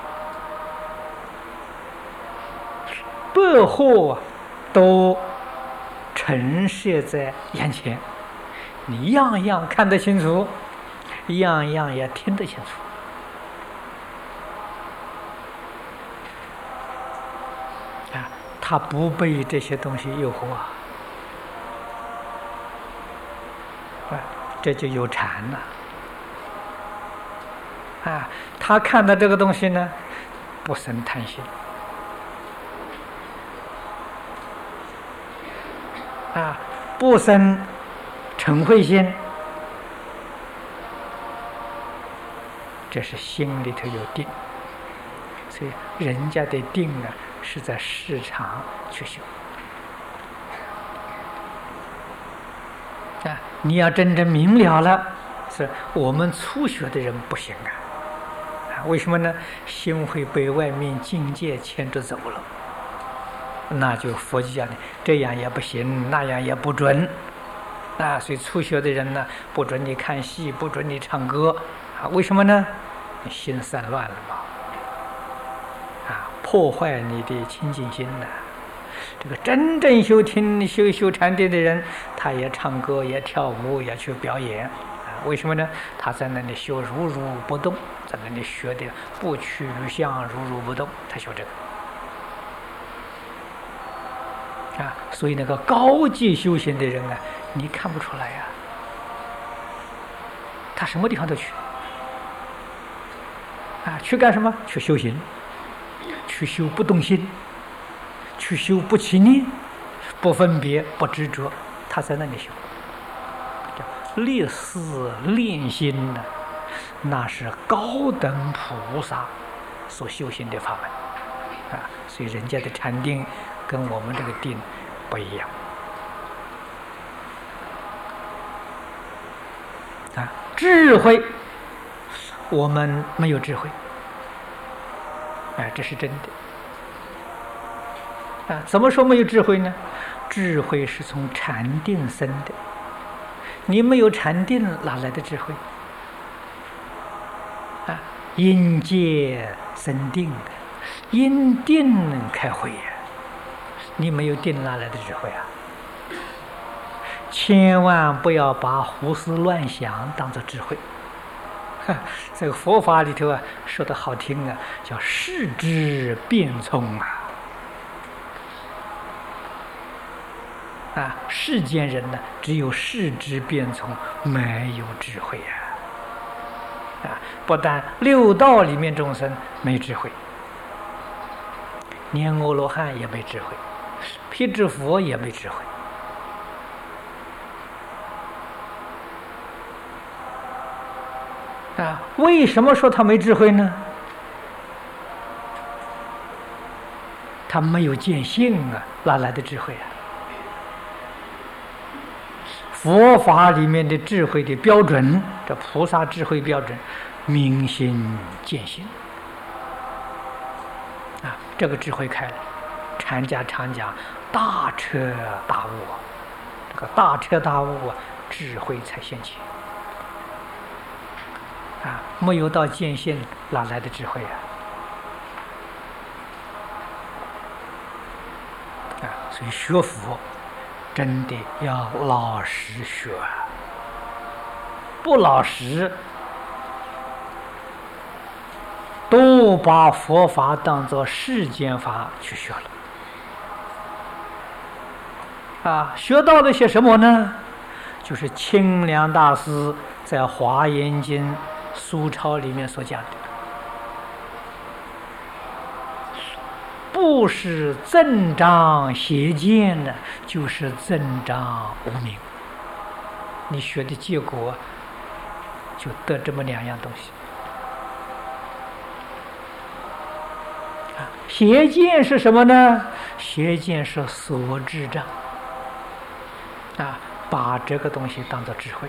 百货都陈设在眼前，你样样看得清楚，样样也听得清楚他不被这些东西诱惑这就有禅了他看到这个东西呢，不生贪心不生嗔恚心，这是心里头有定，所以人家的定是在市场去修你要真正明了了，是我们初学的人不行为什么呢？心会被外面境界牵着走了，那就佛就讲的这样也不行，那样也不准所以初学的人呢，不准你看戏，不准你唱歌为什么呢？你心散乱了嘛破坏你的清净心这个真正修禅定的人，他也唱歌，也跳舞，也去表演为什么呢？他在那里修如如不动，在那里学的不取于相，如如不动，他修这个所以那个高级修行的人你看不出来他什么地方都去。去干什么？去修行，去修不动心，去修不起念，不分别，不执着，他在那里修。立思练心呢，那是高等菩萨所修行的法门所以人家的禅定跟我们这个定不一样智慧我们没有智慧这是真的怎么说没有智慧呢？智慧是从禅定生的，你没有禅定哪来的智慧因戒生定的，因定开慧你没有定哪来的智慧千万不要把胡思乱想当作智慧这个佛法里头说的好听叫世之变聪世间人呢，只有世之变聪，没有智慧不但六道里面众生没智慧，连阿罗汉也没智慧，辟支佛也没智慧为什么说他没智慧呢？他没有见性哪来的智慧佛法里面的智慧的标准，这菩萨智慧标准，明心见性这个智慧开了，禅家常讲大彻大悟这个大彻大悟智慧才现起没有到见性哪来的智慧所以学佛真的要老实学不老实都把佛法当作世间法去学了学到了些什么呢？就是清凉大师在《华严经》苏钞里面所讲的，不是增长邪见呢，就是增长无明。你学的结果就得这么两样东西邪见是什么呢？邪见是所知障把这个东西当作智慧。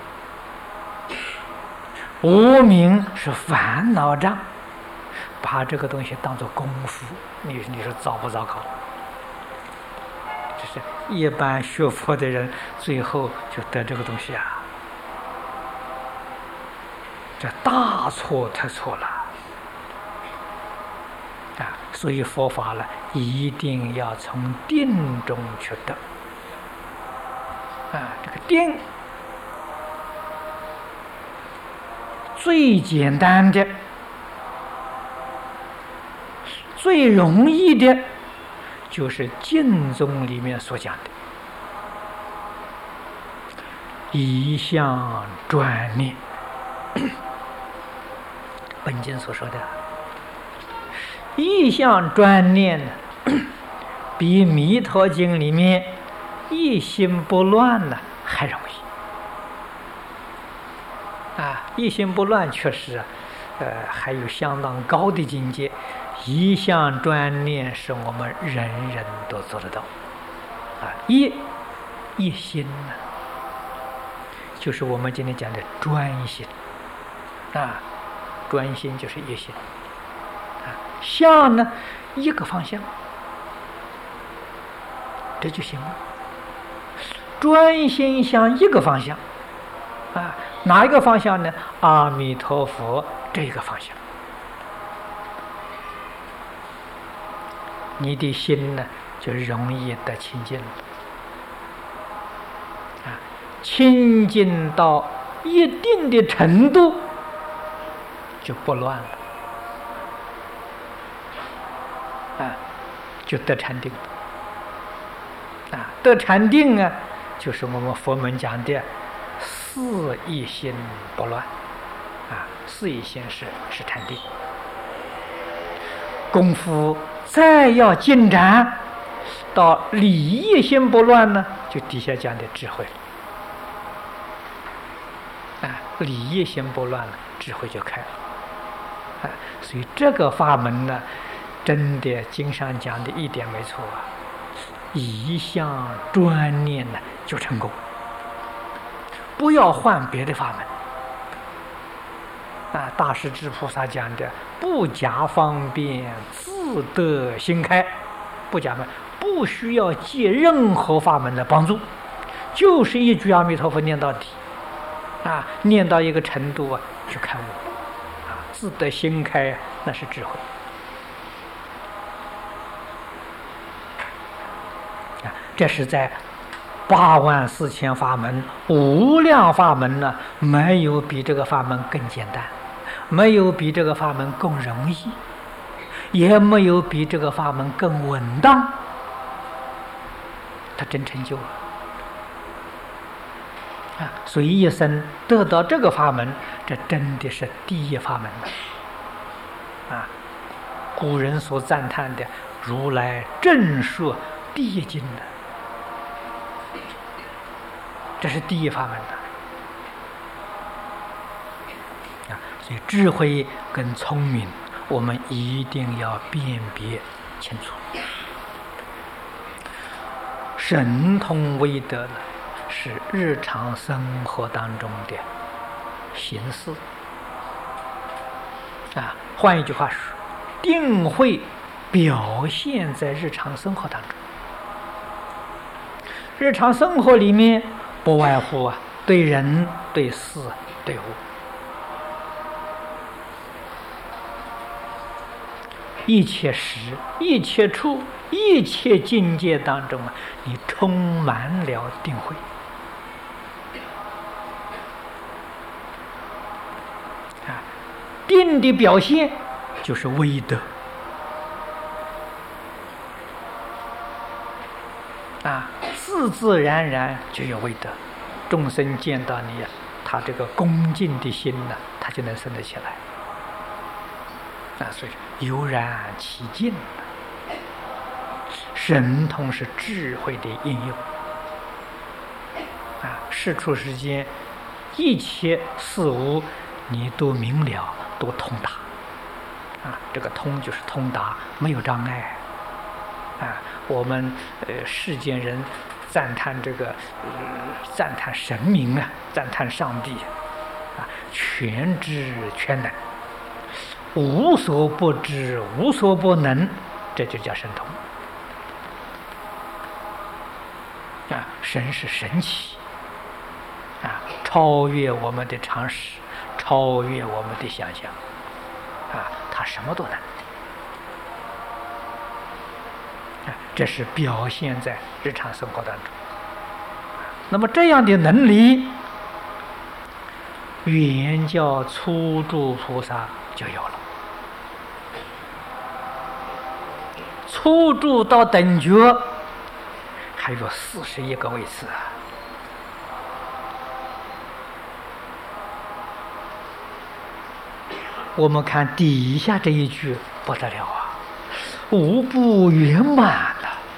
无明是烦恼障，把这个东西当作功夫，你说糟不糟糕？这是一般学佛的人最后就得这个东西这大错特错了所以佛法呢，一定要从定中去得这个定最简单的最容易的就是经宗里面所讲的一向专念本经所说的一向专念比弥陀经里面一心不乱呢还容易一心不乱确实还有相当高的境界，一向专念是我们人人都做得到一心呢就是我们今天讲的专心专心就是一心向呢一个方向，这就行了。专心向一个方向哪一个方向呢？阿弥陀佛这个方向，你的心呢就容易得清净了清净到一定的程度就不乱了就得禅定得禅定就是我们佛门讲的四一心不乱事业先是禅定。功夫再要进展到理业心不乱呢，就底下讲的智慧了。理业心不乱了，智慧就开了。所以这个法门呢，真的经上讲的一点没错一向专念呢就成功，不要换别的法门。大势至菩萨讲的不假方便，自得心开，不假方便，不需要借任何法门的帮助，就是一句阿弥陀佛念到底，念到一个程度就开悟，自得心开，那是智慧。这是在84000法门、无量法门呢，没有比这个法门更简单，没有比这个法门更容易，也没有比这个法门更稳当。他真成就了所以一生得到这个法门，这真的是第一法门了古人所赞叹的如来正说第一经的，这是第一法门的所以智慧跟聪明，我们一定要辨别清楚。神通为德呢，是日常生活当中的形式换一句话说，定会表现在日常生活当中。日常生活里面不外乎对人、对事、对物，一切时、一切处、一切境界当中你充满了定慧定的表现就是威德自自然然就有威德。众生见到你他这个恭敬的心呢，他就能生得起来所以悠然起敬神通是智慧的应用世出世间一切事物你都明了，都通达这个通就是通达，没有障碍我们世间人赞叹这个赞叹神明赞叹上帝全知全能，无所不知，无所不能，这就叫神通神是神奇超越我们的常识，超越我们的想象他什么都能这是表现在日常生活当中。那么这样的能力，原教初住菩萨就有了，初住到等觉还有41个位次我们看底下这一句不得了无不圆满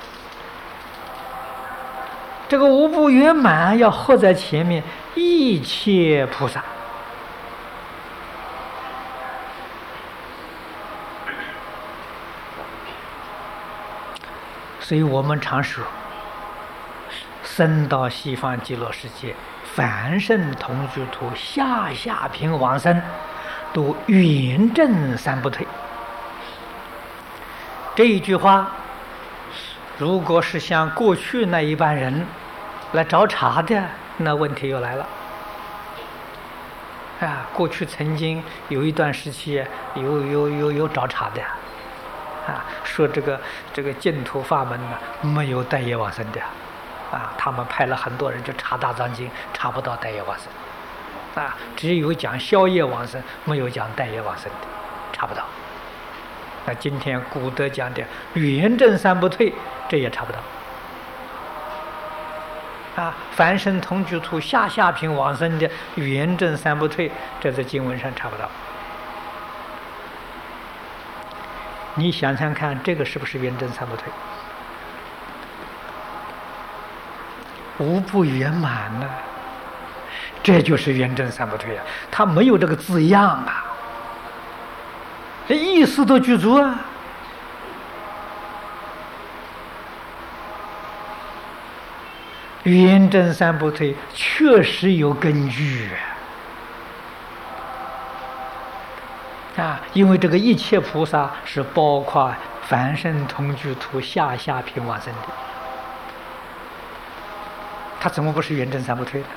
这个无不圆满要合在前面，一切菩萨所以我们常说生到西方极乐世界，凡圣同居土下下品往生都圆正三不退。这一句话如果是像过去那一般人来找茬的，那问题又来了过去曾经有一段时期有找茬的说这个净土法门没有带业往生的他们派了很多人去查大藏经，查不到带业往生只有讲消业往生，没有讲带业往生的，查不到。那今天古德讲的圆正三不退，这也查不到凡圣同居土下下品往生的圆正三不退，这在经文上查不到。你想想看，这个是不是圆正三不退？无不圆满呢，这就是圆正三不退啊！它没有这个字样啊，这意思都具足啊。圆正三不退确实有根据因为这个一切菩萨是包括凡圣同居土下下品往生的，他怎么不是圆正三不退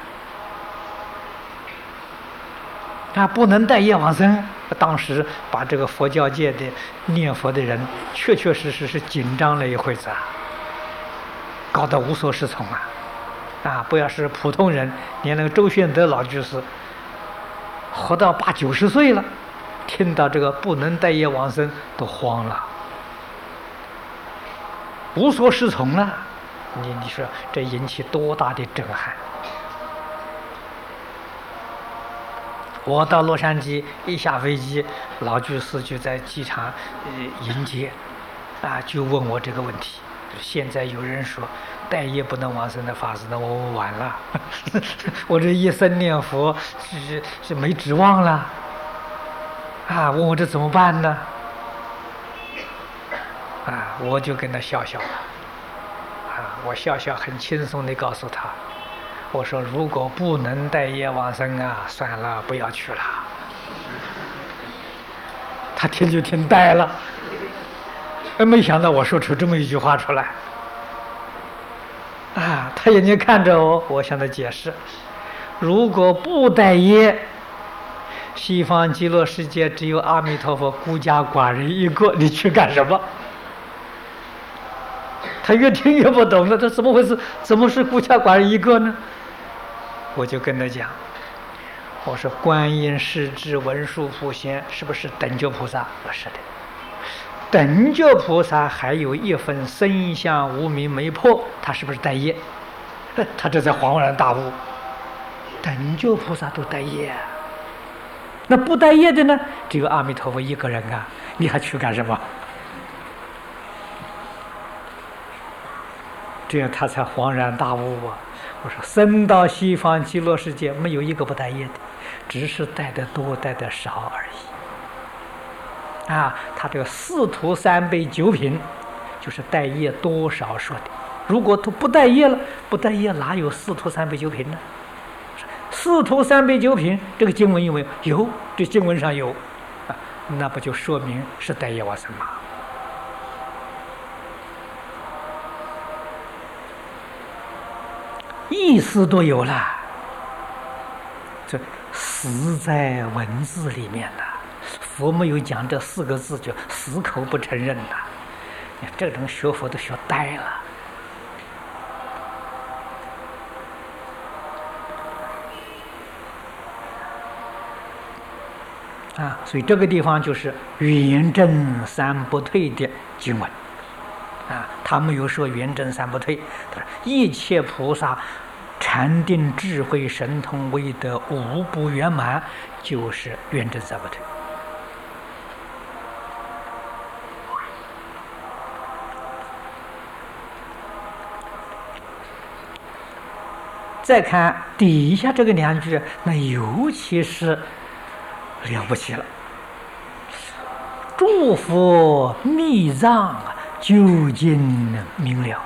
的？不能带业往生。当时把这个佛教界的念佛的人，确确实实是紧张了一会子搞得无所适从不要是普通人，连那个周宣德老居士活到80、90岁了，听到这个不能带业往生都慌了，无所适从了。你说这引起多大的震撼！我到洛杉矶一下飞机，老居士就在机场迎接就问我这个问题。现在有人说带业不能往生的法师，那我完了我这一生念佛是没指望了问我这怎么办呢？我就跟他笑笑我笑笑很轻松地告诉他，我说如果不能带业往生算了，不要去了。他听就听呆了，没想到我说出这么一句话出来他眼睛看着我，我向他解释，如果不带业，西方极乐世界只有阿弥陀佛孤家寡人一个，你去干什么？他越听越不懂了，这怎么回事？怎么是孤家寡人一个呢？我就跟他讲，我说观音、世智、文殊、普贤是不是等觉菩萨？不是的，等觉菩萨还有一分身相无明没破，他是不是带业？他这才恍然大悟，等觉菩萨都带业，那不带业的呢？只有阿弥陀佛一个人你还去干什么？这样他才恍然大悟我说生到西方极乐世界没有一个不带业的，只是带的多带的少而已他这个四图三辈九品就是带业多少说的。如果他不带业了，不带业哪有四图三辈九品呢？四图三辈九品这个经文有没有？有，这经文上有那不就说明是带业往生吗？意思都有了，这死在文字里面了。佛没有讲这4个字，就死口不承认了。这种学佛都学呆了所以这个地方就是圆正三不退的经文他没有说圆正三不退，他说一切菩萨禅定智慧神通威德无不圆满，就是圆正三不退。再看底下这个2句，那尤其是了不起了，诸佛密藏究竟明了。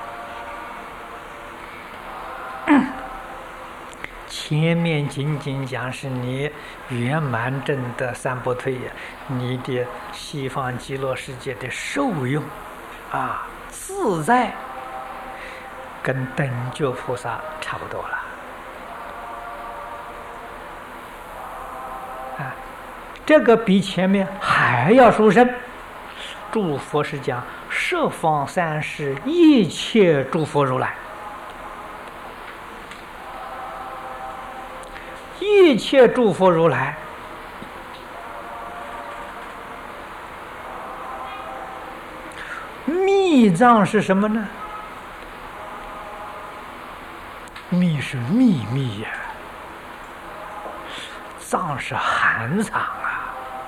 前面仅仅讲是你圆满正的三不退你的西方极乐世界的受用自在跟等觉菩萨差不多了这个比前面还要殊胜。诸佛是讲十方三世一切诸佛如来，一切诸佛如来密藏是什么呢？ 密是秘密呀，藏是含藏啊。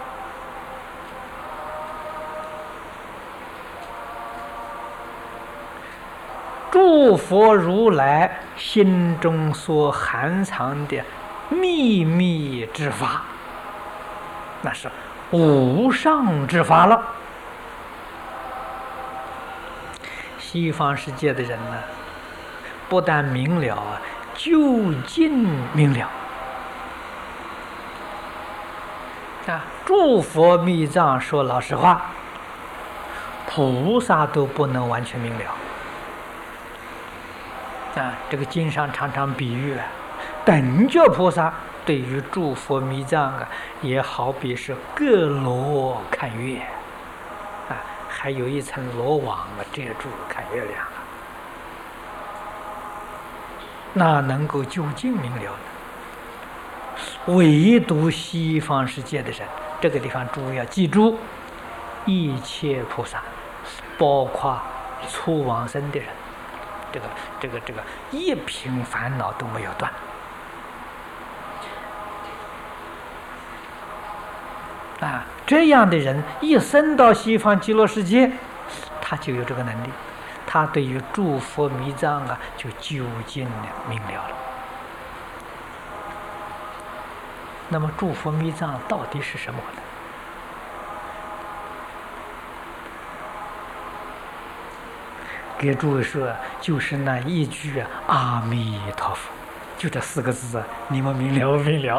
诸佛如来心中所含藏的秘密之法，那是无上之法了。西方世界的人呢，不但明了啊，究竟明了啊！诸佛密藏说老实话，菩萨都不能完全明了啊！这个经上常常比喻啊，等觉菩萨对于诸佛密藏啊，也好比是各罗看月啊，还有一层罗网啊遮住看月亮啊，那能够究竟明了呢？唯独西方世界的人，这个地方诸位要记住，一切菩萨，包括初往生的人，这个一品烦恼都没有断啊！这样的人一生到西方极乐世界，他就有这个能力，他对于诸佛密藏啊，就究竟明了了。那么诸佛密藏到底是什么呢？给诸位说，就是那一句阿弥陀佛，就这4个字啊，你们明了不明了？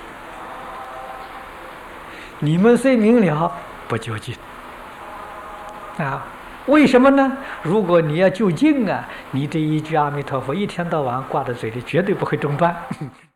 你们虽明了，不究竟啊？为什么呢？如果你要究竟啊，你这一句阿弥陀佛一天到晚挂在嘴里，绝对不会中断。